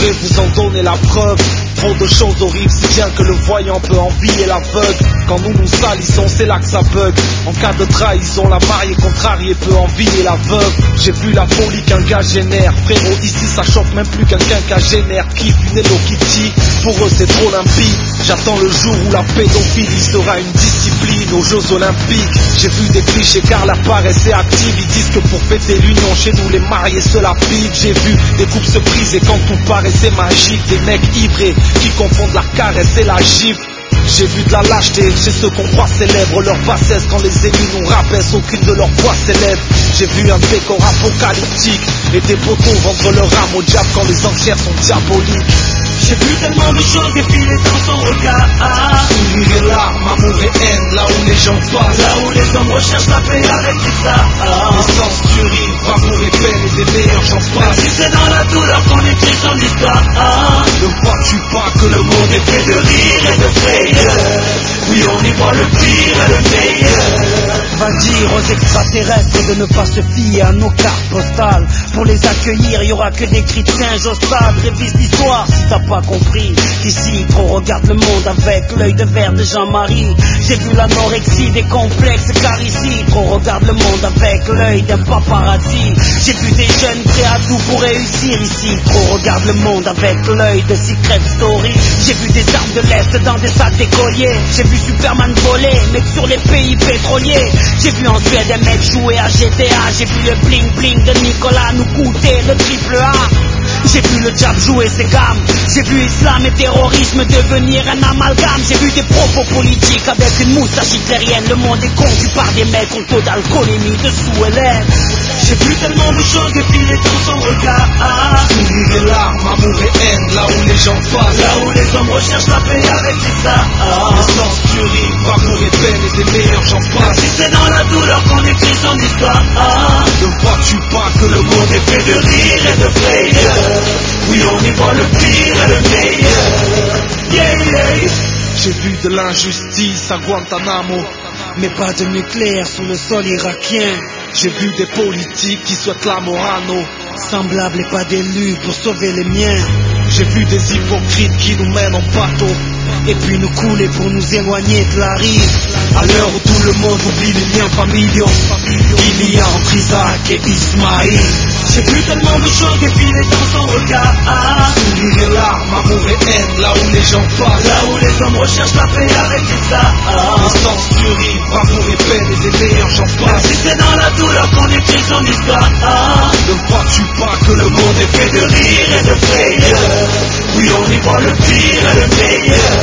pourrais vous en donner la preuve. Trop de choses horribles, si bien que le voyant peut envier l'aveugle. Quand nous nous salissons, c'est là que ça bug. En cas de trahison, la mariée contrariée peut envier la veuve. J'ai vu la folie qu'un gars génère. Frérot, ici ça choque même plus qu'un quinquagénaire kiffe une Hello Kitty. Pour eux c'est trop limpide. J'attends le jour où la pédophilie sera une discipline aux Jeux Olympiques. J'ai vu des clichés car la paresse est active. Ils disent que pour fêter l'union, chez nous les mariés se la piquent. J'ai vu des couples se briser quand tout paraissait magique. Des mecs ivrés qui confondent la caresse et la gifle. J'ai vu de la lâcheté chez ceux qu'on croit célèbres. Leur bassesse quand les élus nous rabaissent, aucune de leurs voix s'élève. J'ai vu un décor apocalyptique et des poteaux vendre leur âme au diable quand les enchères sont diaboliques. J'ai vu tellement de choses défiler dans son regard. Sourire et larmes, amour et haine, là où les gens passent, là où les hommes recherchent la paix avec tout ça. L'essence du rire, amour et peine et des meilleurs j'en passe. Si c'est dans la douleur qu'on écrit son histoire. Ne vois-tu pas que le monde est fait de rire et de frayeur? Oui, on y voit le pire et le meilleur. Va dire aux extraterrestres de ne pas se fier à nos cartes postales. Pour les accueillir, il y aura que des cris de singe au stade. Révise l'histoire si t'as pas compris qu'ici, trop regarde le monde avec l'œil de verre de Jean-Marie. J'ai vu l'anorexie des complexes car ici, trop regarde le monde avec l'œil d'un paparazzi. J'ai vu des jeunes prêts à tout pour réussir ici, trop regarde le monde avec l'œil de Secret Story. J'ai vu des armes de l'Est dans des sacs d'écoliers. J'ai vu Superman voler, mais sur les pays pétroliers. J'ai vu en Suède un mec jouer à GTA. J'ai vu le bling bling de Nicolas nous coûter le triple A. J'ai vu le diable jouer ses gammes. J'ai vu islam et terrorisme devenir un amalgame. J'ai vu des propos politiques avec une moustache hitlérienne. Le monde est conduit par des mecs en taux d'alcoolémie dessous et lèvres. J'ai vu tellement de choses défiler dans son regard. Sourire et larmes, amour et haine, là où les gens passent, là où les hommes recherchent la paix avec tout ça. L'essence du rire, amour et peine et des meilleurs j'en passe. Si c'est dans la douleur qu'on écrit son histoire. Ne vois-tu pas que le monde est fait de rire et de frayeur? Oui, on y voit le pire et le meilleur. Yeah. J'ai vu de l'injustice à Guantanamo, mais pas de nucléaire sous le sol irakien. J'ai vu des politiques qui souhaitent la mort à nos semblables et pas d'élus pour sauver les miens. J'ai vu des hypocrites qui nous mènent en bateau et puis nous couler pour nous éloigner de la rive. À l'heure où tout le monde oublie les liens familiaux qu'il y a entre Isaac et Ismaïl. J'ai vu tellement de choses défiler dans son regard. Sourire et larmes, amour et haine, là où les gens passent, là où les hommes recherchent la paix avec tout ça. L'essence du rire, amour et peine et des meilleurs j'en passe. Si c'est dans la douleur qu'on écrit son histoire. Ne vois-tu pas que le monde est fait de rire et de frayeur? Oui, on y voit le pire et le meilleur.